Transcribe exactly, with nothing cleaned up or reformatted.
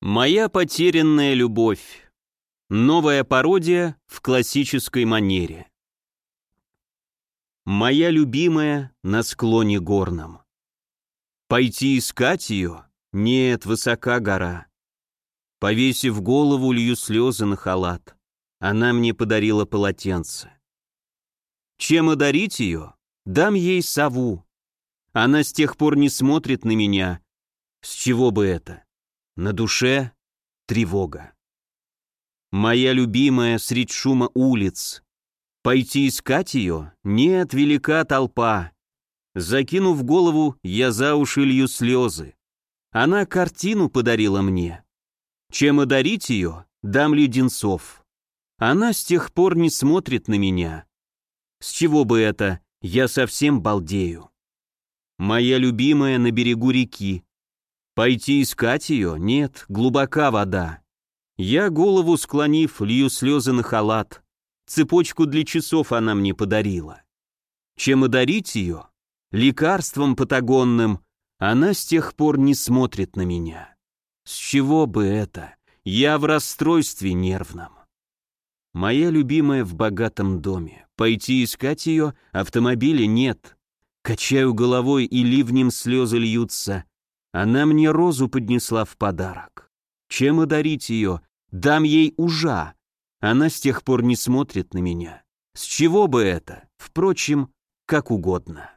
Моя потерянная любовь. Новая пародия в классической манере. Моя любимая на склоне горном. Пойти искать ее? Нет, высока гора. Повесив голову, лью слезы на халат. Она мне подарила полотенце. Чем одарить ее? Дам ей сову. Она с тех пор не смотрит на меня. С чего бы это? На душе тревога. Моя любимая средь шума улиц. Пойти искать ее? Нет, велика толпа. Закинув голову, я за уши лью слезы. Она картину подарила мне. Чем одарить ее? Дам леденцов. Она с тех пор не смотрит на меня. С чего бы это? Я совсем балдею. Моя любимая на берегу реки. Пойти искать ее? Нет, глубока вода. Я, голову склонив, лью слезы на халат. Цепочку для часов она мне подарила. Чем одарить ее? Лекарством патагонным. Она с тех пор не смотрит на меня. С чего бы это? Я в расстройстве нервном. Моя любимая в богатом доме. Пойти искать ее? Автомобиля нет. Качаю головой, и ливнем слезы льются. Она мне розу поднесла в подарок. Чем одарить ее? Дам ей ужа. Она с тех пор не смотрит на меня. С чего бы это? Впрочем, как угодно.